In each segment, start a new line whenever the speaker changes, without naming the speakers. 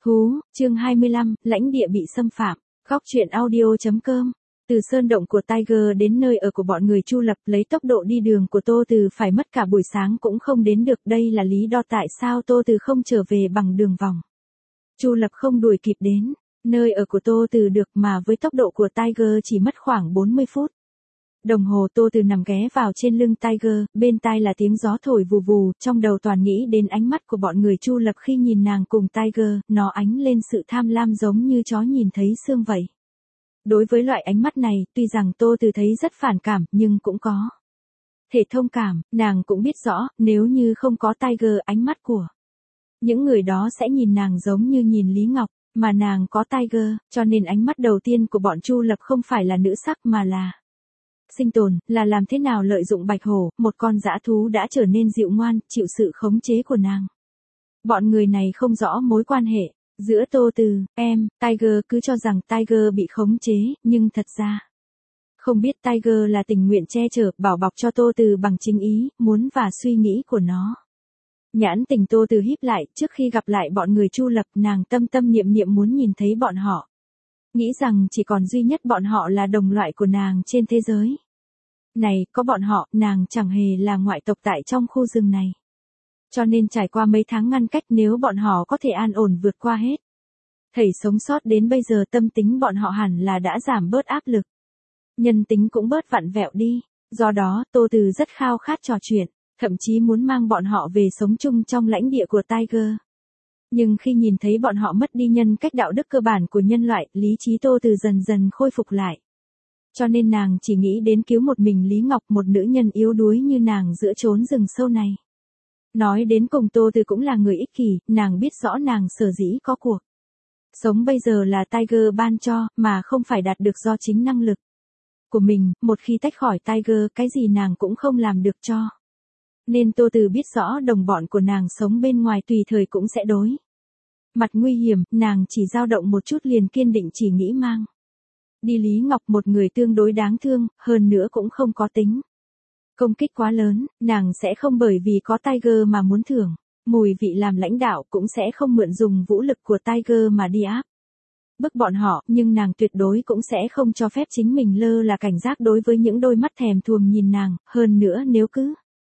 Chương 25, lãnh địa bị xâm phạm. Góc truyện audio.com. Từ sơn động của Tiger đến nơi ở của bọn người Chu Lập, lấy tốc độ đi đường của Tô Từ phải mất cả buổi sáng cũng không đến được, đây là lý do tại sao Tô Từ không trở về bằng đường vòng. Chu Lập không đuổi kịp đến nơi ở của Tô Từ được, mà với tốc độ của Tiger chỉ mất khoảng 40 phút. Đồng hồ. Tô Từ nằm ghé vào trên lưng Tiger, bên tai là tiếng gió thổi vù vù, trong đầu toàn nghĩ đến ánh mắt của bọn người Chu Lập khi nhìn nàng cùng Tiger, nó ánh lên sự tham lam giống như chó nhìn thấy xương vậy. Đối với loại ánh mắt này, tuy rằng Tô Từ thấy rất phản cảm, nhưng cũng có thể thông cảm. Nàng cũng biết rõ, nếu như không có Tiger, ánh mắt của những người đó sẽ nhìn nàng giống như nhìn Lý Ngọc, mà nàng có Tiger, cho nên ánh mắt đầu tiên của bọn Chu Lập không phải là nữ sắc mà là sinh tồn, là làm thế nào lợi dụng Bạch Hổ, một con dã thú đã trở nên dịu ngoan, chịu sự khống chế của nàng. Bọn người này không rõ mối quan hệ giữa Tô Từ, Tiger, cứ cho rằng Tiger bị khống chế, nhưng thật ra không biết Tiger là tình nguyện che chở, bảo bọc cho Tô Từ bằng chính ý, muốn và suy nghĩ của nó. Nhãn tình Tô Từ híp lại, trước khi gặp lại bọn người Chu Lập, nàng tâm tâm niệm niệm muốn nhìn thấy bọn họ. Nghĩ rằng chỉ còn duy nhất bọn họ là đồng loại của nàng trên thế giới này, có bọn họ, nàng chẳng hề là ngoại tộc tại trong khu rừng này. Cho nên trải qua mấy tháng ngăn cách, nếu bọn họ có thể an ổn vượt qua hết thảy sống sót đến bây giờ, tâm tính bọn họ hẳn là đã giảm bớt áp lực. Nhân tính cũng bớt vặn vẹo đi. Do đó, Tô Từ rất khao khát trò chuyện, thậm chí muốn mang bọn họ về sống chung trong lãnh địa của Tiger. Nhưng khi nhìn thấy bọn họ mất đi nhân cách đạo đức cơ bản của nhân loại, lý trí Tô Từ dần dần khôi phục lại. Cho nên nàng chỉ nghĩ đến cứu một mình Lý Ngọc, một nữ nhân yếu đuối như nàng giữa chốn rừng sâu này. Nói đến cùng, Tô Từ cũng là người ích kỷ, nàng biết rõ nàng sở dĩ có cuộc sống bây giờ là Tiger ban cho, mà không phải đạt được do chính năng lực của mình. Một khi tách khỏi Tiger, cái gì nàng cũng không làm được cho. Nên Tô Từ biết rõ đồng bọn của nàng sống bên ngoài tùy thời cũng sẽ đối mặt nguy hiểm, nàng chỉ dao động một chút liền kiên định chỉ nghĩ mang đi Lý Ngọc, một người tương đối đáng thương, hơn nữa cũng không có tính công kích quá lớn, nàng sẽ không bởi vì có Tiger mà muốn thưởng mùi vị làm lãnh đạo, cũng sẽ không mượn dùng vũ lực của Tiger mà đi áp bức bọn họ, nhưng nàng tuyệt đối cũng sẽ không cho phép chính mình lơ là cảnh giác đối với những đôi mắt thèm thuồng nhìn nàng, hơn nữa nếu cứ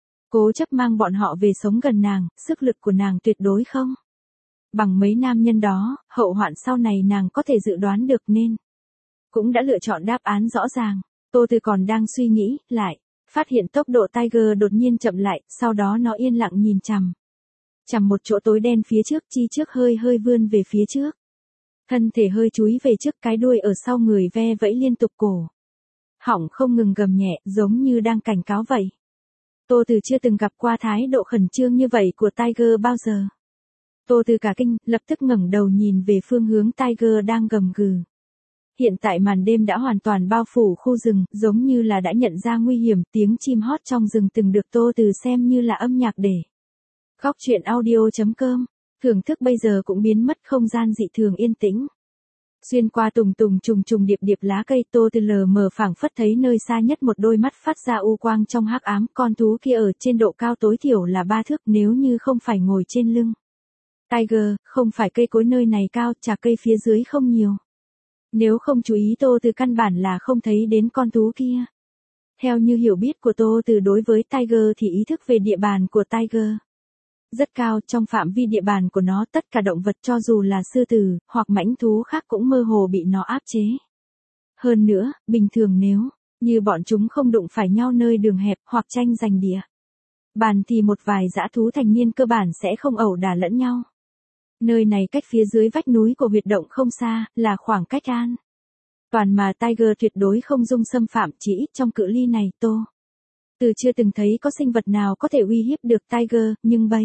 cố chấp mang bọn họ về sống gần nàng, sức lực của nàng tuyệt đối không bằng mấy nam nhân đó, hậu hoạn sau này nàng có thể dự đoán được nên cũng đã lựa chọn đáp án rõ ràng. Tô Từ còn đang suy nghĩ, lại phát hiện tốc độ Tiger đột nhiên chậm lại, sau đó nó yên lặng nhìn chằm một chỗ tối đen phía trước, chi trước hơi vươn về phía trước. Thân thể hơi chúi về trước, cái đuôi ở sau người ve vẫy liên tục, cổ họng không ngừng gầm nhẹ, giống như đang cảnh cáo vậy. Tô Từ chưa từng gặp qua thái độ khẩn trương như vậy của Tiger bao giờ. Tô Từ cả kinh, lập tức ngẩng đầu nhìn về phương hướng Tiger đang gầm gừ. Hiện tại màn đêm đã hoàn toàn bao phủ khu rừng, giống như là đã nhận ra nguy hiểm, tiếng chim hót trong rừng từng được Tô Từ xem như là âm nhạc để góc truyện audio.com thưởng thức bây giờ cũng biến mất, không gian dị thường yên tĩnh. Xuyên qua tùng trùng điệp lá cây, Tô Từ lờ mờ phảng phất thấy nơi xa nhất một đôi mắt phát ra u quang trong hắc ám, con thú kia ở trên độ cao tối thiểu là 3 thước, nếu như không phải ngồi trên lưng Tiger, không phải cây cối nơi này cao, chạc cây phía dưới không nhiều. Nếu không chú ý, Tô Từ căn bản là không thấy đến con thú kia. Theo như hiểu biết của Tô Từ đối với Tiger thì ý thức về địa bàn của Tiger rất cao, trong phạm vi địa bàn của nó tất cả động vật cho dù là sư tử, hoặc mãnh thú khác cũng mơ hồ bị nó áp chế. Hơn nữa, bình thường nếu như bọn chúng không đụng phải nhau nơi đường hẹp hoặc tranh giành địa bàn thì một vài dã thú thành niên cơ bản sẽ không ẩu đả lẫn nhau. Nơi này cách phía dưới vách núi của huyệt động không xa, là khoảng cách an toàn mà Tiger tuyệt đối không dung xâm phạm, chỉ ít trong cự ly này Tô Từ chưa từng thấy có sinh vật nào có thể uy hiếp được Tiger, nhưng bây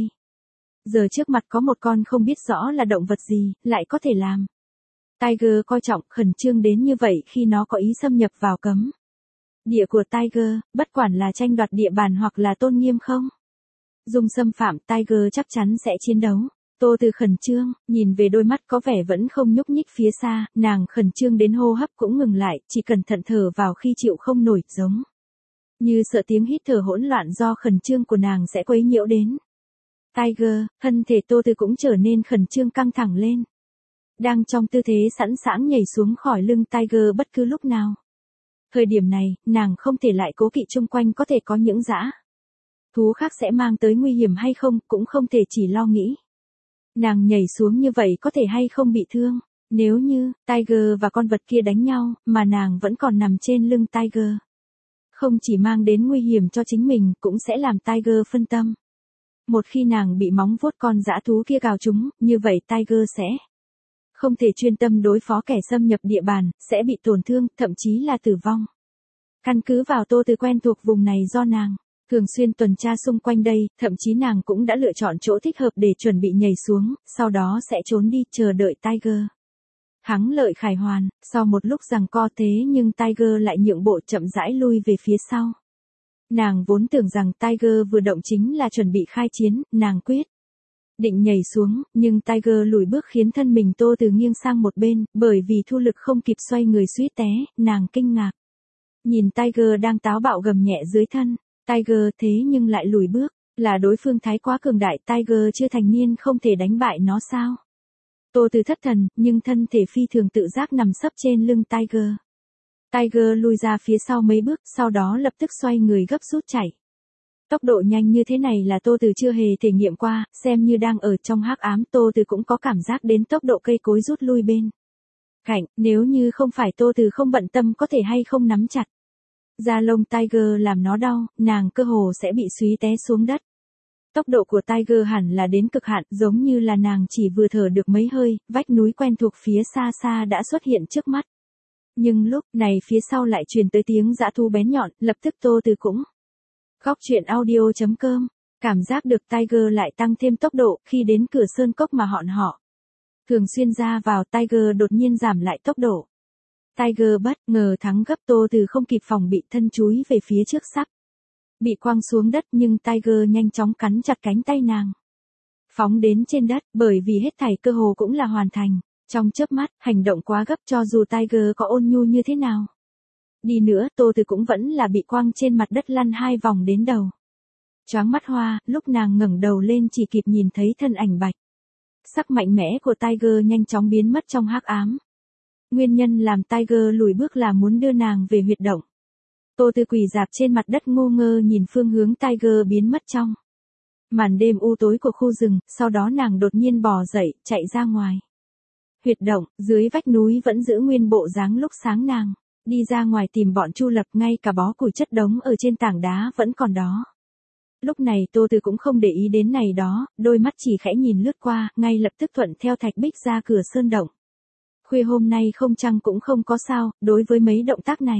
giờ trước mặt có một con không biết rõ là động vật gì, lại có thể làm Tiger coi trọng, khẩn trương đến như vậy khi nó có ý xâm nhập vào cấm địa của Tiger, bất quản là tranh đoạt địa bàn hoặc là tôn nghiêm không dung xâm phạm, Tiger chắc chắn sẽ chiến đấu. Tô Từ khẩn trương, nhìn về đôi mắt có vẻ vẫn không nhúc nhích phía xa, nàng khẩn trương đến hô hấp cũng ngừng lại, chỉ cẩn thận thở vào khi chịu không nổi, giống như sợ tiếng hít thở hỗn loạn do khẩn trương của nàng sẽ quấy nhiễu đến Tiger. Thân thể Tô Từ cũng trở nên khẩn trương căng thẳng lên. đang trong tư thế sẵn sàng nhảy xuống khỏi lưng Tiger bất cứ lúc nào. Thời điểm này, nàng không thể lại cố kỵ chung quanh có thể có những dã thú khác sẽ mang tới nguy hiểm hay không, cũng không thể chỉ lo nghĩ. Nàng nhảy xuống như vậy có thể hay không bị thương. Nếu như, Tiger và con vật kia đánh nhau, mà nàng vẫn còn nằm trên lưng Tiger. Không chỉ mang đến nguy hiểm cho chính mình, cũng sẽ làm Tiger phân tâm. Một khi nàng bị móng vuốt con dã thú kia cào trúng, như vậy Tiger sẽ không thể chuyên tâm đối phó kẻ xâm nhập địa bàn, sẽ bị tổn thương, thậm chí là tử vong. Căn cứ vào Tô Từ quen thuộc vùng này do nàng thường xuyên tuần tra xung quanh đây, thậm chí nàng cũng đã lựa chọn chỗ thích hợp để chuẩn bị nhảy xuống, sau đó sẽ trốn đi chờ đợi Tiger thắng lợi khải hoàn. Sau một lúc giằng co thế nhưng Tiger lại nhượng bộ chậm rãi lui về phía sau. Nàng vốn tưởng rằng Tiger vừa động chính là chuẩn bị khai chiến, nàng quyết định nhảy xuống, nhưng Tiger lùi bước khiến thân mình Tô Từ nghiêng sang một bên, bởi vì thu lực không kịp xoay người suýt té, nàng kinh ngạc. Nhìn Tiger đang táo bạo gầm nhẹ dưới thân, Tiger thế nhưng lại lùi bước, là đối phương thái quá cường đại, Tiger chưa thành niên không thể đánh bại nó sao? Tô Từ thất thần, nhưng thân thể phi thường tự giác nằm sấp trên lưng Tiger. Tiger lui ra phía sau mấy bước, sau đó lập tức xoay người gấp rút chạy. Tốc độ nhanh như thế này là Tô Từ chưa hề thể nghiệm qua, xem như đang ở trong hắc ám, Tô Từ cũng có cảm giác đến tốc độ cây cối rút lui bên cạnh, nếu như không phải Tô Từ không bận tâm có thể hay không nắm chặt da lông Tiger làm nó đau, nàng cơ hồ sẽ bị suý té xuống đất. Tốc độ của Tiger hẳn là đến cực hạn, giống như là nàng chỉ vừa thở được mấy hơi, vách núi quen thuộc phía xa xa đã xuất hiện trước mắt. Nhưng lúc này phía sau lại truyền tới tiếng dã thú bén nhọn, lập tức Tô Từ cũng Góc truyện audio.com, cảm giác được Tiger lại tăng thêm tốc độ, khi đến cửa sơn cốc mà họ thường xuyên ra vào, Tiger đột nhiên giảm lại tốc độ. Tiger bất ngờ thắng gấp, Tô Từ không kịp phòng bị, thân chúi về phía trước sắp bị quăng xuống đất, nhưng Tiger nhanh chóng cắn chặt cánh tay nàng, phóng đến trên đất, bởi vì hết thảy cơ hồ cũng là hoàn thành trong chớp mắt, hành động quá gấp, cho dù Tiger có ôn nhu như thế nào đi nữa, Tô Từ cũng vẫn là bị quăng trên mặt đất lăn 2 vòng đến đầu choáng mắt hoa. Lúc nàng ngẩng đầu lên chỉ kịp nhìn thấy thân ảnh bạch sắc mạnh mẽ của Tiger nhanh chóng biến mất trong hắc ám. Nguyên nhân làm Tiger lùi bước là muốn đưa nàng về huyệt động. Tô Từ quỳ rạp trên mặt đất ngu ngơ nhìn phương hướng Tiger biến mất trong màn đêm u tối của khu rừng, sau đó nàng đột nhiên bò dậy, chạy ra ngoài huyệt động. Dưới vách núi vẫn giữ nguyên bộ dáng lúc sáng nàng đi ra ngoài tìm bọn Chu Lập, ngay cả bó củi chất đống ở trên tảng đá vẫn còn đó. Lúc này Tô Từ cũng không để ý đến này đó, đôi mắt chỉ khẽ nhìn lướt qua, ngay lập tức thuận theo thạch bích ra cửa sơn động. Khuya hôm nay không trăng cũng không có sao, đối với mấy động tác này.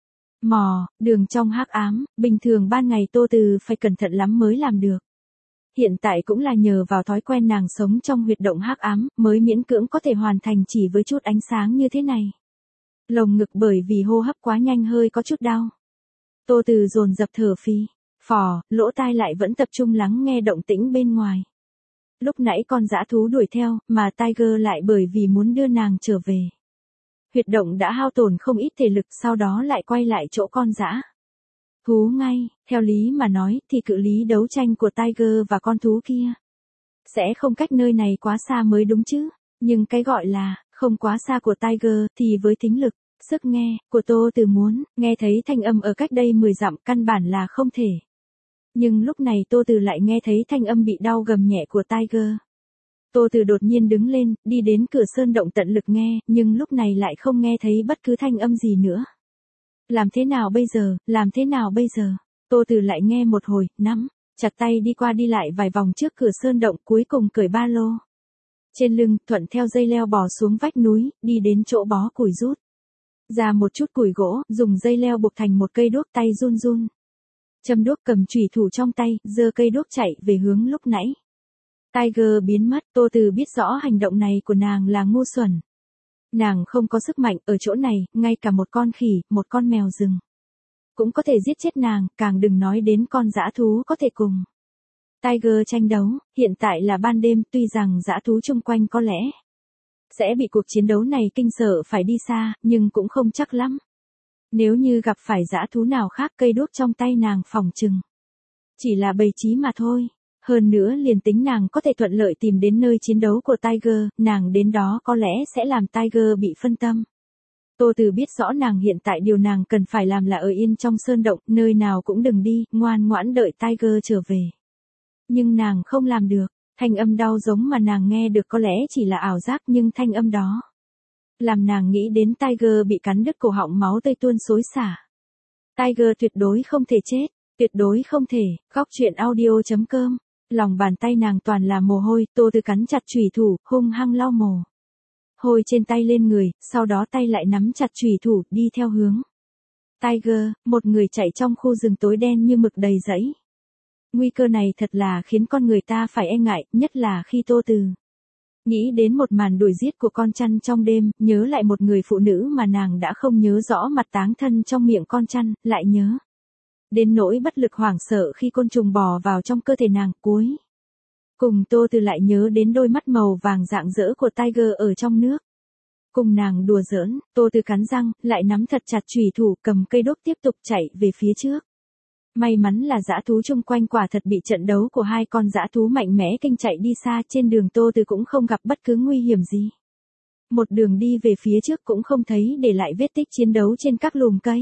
Đường trong hắc ám, bình thường ban ngày Tô Từ phải cẩn thận lắm mới làm được. Hiện tại cũng là nhờ vào thói quen nàng sống trong huyệt động hắc ám, mới miễn cưỡng có thể hoàn thành chỉ với chút ánh sáng như thế này. Lồng ngực bởi vì hô hấp quá nhanh hơi có chút đau. Tô Từ dồn dập thở phì phò, lỗ tai lại vẫn tập trung lắng nghe động tĩnh bên ngoài. Lúc nãy con dã thú đuổi theo, mà Tiger lại bởi vì muốn đưa nàng trở về huyệt động đã hao tổn không ít thể lực, sau đó lại quay lại chỗ con dã thú ngay. Theo lý mà nói thì cự lý đấu tranh của Tiger và con thú kia sẽ không cách nơi này quá xa mới đúng chứ. Nhưng cái gọi là không quá xa của Tiger thì với thính lực, sức nghe của Tô Từ muốn nghe thấy thanh âm ở cách đây 10 dặm căn bản là không thể. Nhưng lúc này Tô Từ lại nghe thấy thanh âm bị đau gầm nhẹ của Tiger. Tô Từ đột nhiên đứng lên, đi đến cửa sơn động tận lực nghe, nhưng lúc này lại không nghe thấy bất cứ thanh âm gì nữa. Làm thế nào bây giờ, làm thế nào bây giờ? Tô Từ lại nghe một hồi, nắm chặt tay đi qua đi lại vài vòng trước cửa sơn động, cuối cùng cởi ba lô trên lưng, thuận theo dây leo bò xuống vách núi, đi đến chỗ bó củi rút ra một chút củi gỗ, dùng dây leo buộc thành một cây đuốc, tay run run châm đuốc, cầm chùy thủ trong tay, giơ cây đuốc chạy về hướng lúc nãy Tiger biến mất. Tô Từ biết rõ hành động này của nàng là ngu xuẩn. Nàng không có sức mạnh ở chỗ này, ngay cả một con khỉ, một con mèo rừng cũng có thể giết chết nàng, càng đừng nói đến con dã thú có thể cùng Tiger tranh đấu. Hiện tại là ban đêm, tuy rằng dã thú chung quanh có lẽ sẽ bị cuộc chiến đấu này kinh sợ phải đi xa, nhưng cũng không chắc lắm. Nếu như gặp phải dã thú nào khác, cây đuốc trong tay nàng phỏng chừng chỉ là bầy trí mà thôi. Hơn nữa liền tính nàng có thể thuận lợi tìm đến nơi chiến đấu của Tiger, nàng đến đó có lẽ sẽ làm Tiger bị phân tâm. Tô Từ biết rõ nàng hiện tại điều nàng cần phải làm là ở yên trong sơn động, nơi nào cũng đừng đi, ngoan ngoãn đợi Tiger trở về. Nhưng nàng không làm được, thanh âm đau giống mà nàng nghe được có lẽ chỉ là ảo giác, nhưng thanh âm đó làm nàng nghĩ đến Tiger bị cắn đứt cổ họng, máu tươi tuôn xối xả. Tiger tuyệt đối không thể chết, tuyệt đối không thể. Góc truyện audio.com. Lòng bàn tay nàng toàn là mồ hôi, Tô Từ cắn chặt chùy thủ, hung hăng lau mồ hôi trên tay lên người, sau đó tay lại nắm chặt chùy thủ, đi theo hướng Tiger, một người chạy trong khu rừng tối đen như mực đầy rẫy. Nguy cơ này thật là khiến con người ta phải e ngại, nhất là khi Tô Từ nghĩ đến một màn đuổi giết của con chăn trong đêm, nhớ lại một người phụ nữ mà nàng đã không nhớ rõ mặt táng thân trong miệng con chăn, lại nhớ đến nỗi bất lực hoảng sợ khi côn trùng bò vào trong cơ thể nàng. Cuối cùng Tô Từ lại nhớ đến đôi mắt màu vàng rạng rỡ của Tiger ở trong nước. Cùng nàng đùa giỡn, Tô Từ cắn răng, lại nắm thật chặt chùy thủ, cầm cây đốt tiếp tục chạy về phía trước. May mắn là dã thú chung quanh quả thật bị trận đấu của hai con dã thú mạnh mẽ kinh chạy đi xa, trên đường Tô Từ cũng không gặp bất cứ nguy hiểm gì. Một đường đi về phía trước cũng không thấy để lại vết tích chiến đấu trên các lùm cây.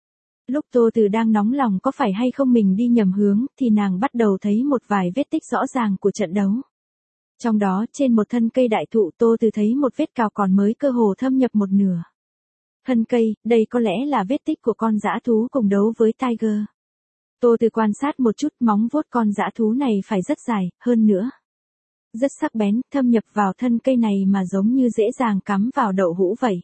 Lúc Tô Từ đang nóng lòng có phải hay không mình đi nhầm hướng, thì nàng bắt đầu thấy một vài vết tích rõ ràng của trận đấu. Trong đó, trên một thân cây đại thụ, Tô Từ thấy một vết cào còn mới cơ hồ thâm nhập một nửa thân cây, đây có lẽ là vết tích của con dã thú cùng đấu với Tiger. Tô Từ quan sát một chút, móng vuốt con dã thú này phải rất dài, hơn nữa rất sắc bén, thâm nhập vào thân cây này mà giống như dễ dàng cắm vào đậu hũ vậy.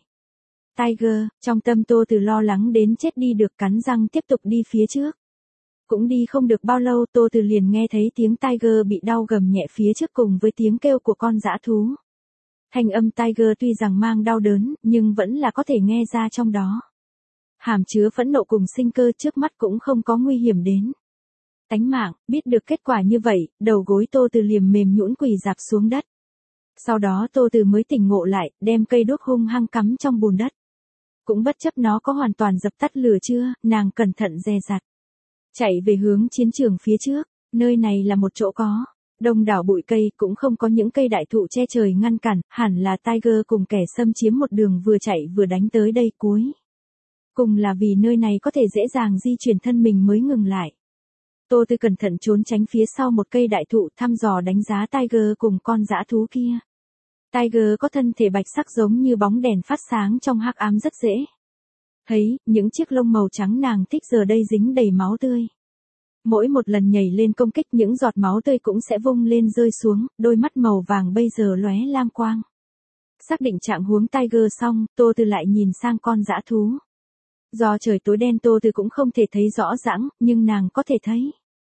Tiger, trong tâm Tô Từ lo lắng đến chết đi được, cắn răng tiếp tục đi phía trước. Cũng đi không được bao lâu, Tô Từ liền nghe thấy tiếng Tiger bị đau gầm nhẹ phía trước cùng với tiếng kêu của con dã thú. Thanh âm Tiger tuy rằng mang đau đớn, nhưng vẫn là có thể nghe ra trong đó hàm chứa phẫn nộ cùng sinh cơ, trước mắt cũng không có nguy hiểm đến tánh mạng. Biết được kết quả như vậy, đầu gối Tô Từ liềm mềm nhũn quỳ rạp xuống đất. Sau đó Tô Từ mới tỉnh ngộ lại, đem cây đuốc hung hăng cắm trong bùn đất. Cũng bất chấp nó có hoàn toàn dập tắt lửa chưa, nàng cẩn thận dè dặt chạy về hướng chiến trường phía trước. Nơi này là một chỗ có đông đảo bụi cây, cũng không có những cây đại thụ che trời ngăn cản, hẳn là Tiger cùng kẻ xâm chiếm một đường vừa chạy vừa đánh tới đây. Cuối cùng là vì nơi này có thể dễ dàng di chuyển thân mình mới ngừng lại. Tô Từ cẩn thận trốn tránh phía sau một cây đại thụ, thăm dò đánh giá Tiger cùng con dã thú kia. Tiger có thân thể bạch sắc giống như bóng đèn phát sáng trong hắc ám, rất dễ thấy, những chiếc lông màu trắng nàng thích giờ đây dính đầy máu tươi. Mỗi một lần nhảy lên công kích, những giọt máu tươi cũng sẽ vung lên rơi xuống, đôi mắt màu vàng bây giờ lóe lam quang. Xác định trạng huống Tiger xong, Tô Từ lại nhìn sang con dã thú. Do trời tối đen, Tô Từ cũng không thể thấy rõ ràng, nhưng nàng có thể thấy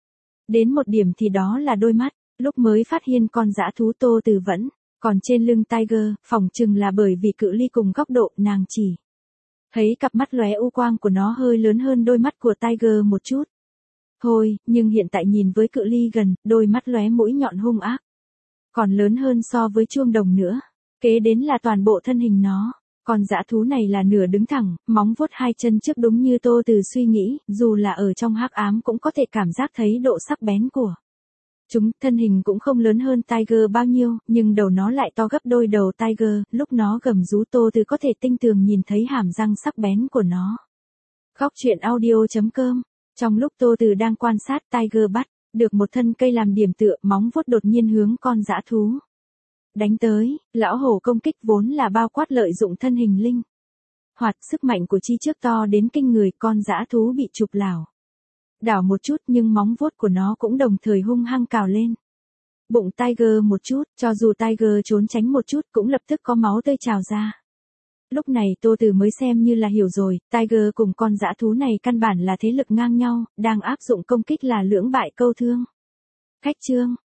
đến một điểm, thì đó là đôi mắt. Lúc mới phát hiện con dã thú, Tô Từ vẫn còn trên lưng Tiger, phỏng chừng là bởi vì cự ly cùng góc độ, nàng chỉ thấy cặp mắt lóe u quang của nó hơi lớn hơn đôi mắt của Tiger một chút thôi, nhưng hiện tại nhìn với cự ly gần, đôi mắt lóe mũi nhọn hung ác còn lớn hơn so với chuông đồng nữa. Kế đến là toàn bộ thân hình nó. Con dã thú này là nửa đứng thẳng, móng vuốt hai chân trước, đúng như Tô Từ suy nghĩ, dù là ở trong hắc ám cũng có thể cảm giác thấy độ sắc bén của chúng. Thân hình cũng không lớn hơn Tiger bao nhiêu, nhưng đầu nó lại to gấp đôi đầu Tiger, lúc nó gầm rú Tô Từ có thể tinh tường nhìn thấy hàm răng sắc bén của nó. Góc truyện audio.com. Trong lúc Tô Từ đang quan sát, Tiger bắt được một thân cây làm điểm tựa, móng vuốt đột nhiên hướng con dã thú đánh tới. Lão hổ công kích vốn là bao quát lợi dụng thân hình linh hoạt, sức mạnh của chi trước to đến kinh người, con dã thú bị chụp lảo đảo một chút, nhưng móng vuốt của nó cũng đồng thời hung hăng cào lên bụng Tiger một chút. Cho dù Tiger trốn tránh một chút, cũng lập tức có máu tươi trào ra. Lúc này Tô Từ mới xem như là hiểu rồi, Tiger cùng con dã thú này căn bản là thế lực ngang nhau, đang áp dụng công kích là lưỡng bại câu thương. Khách chương.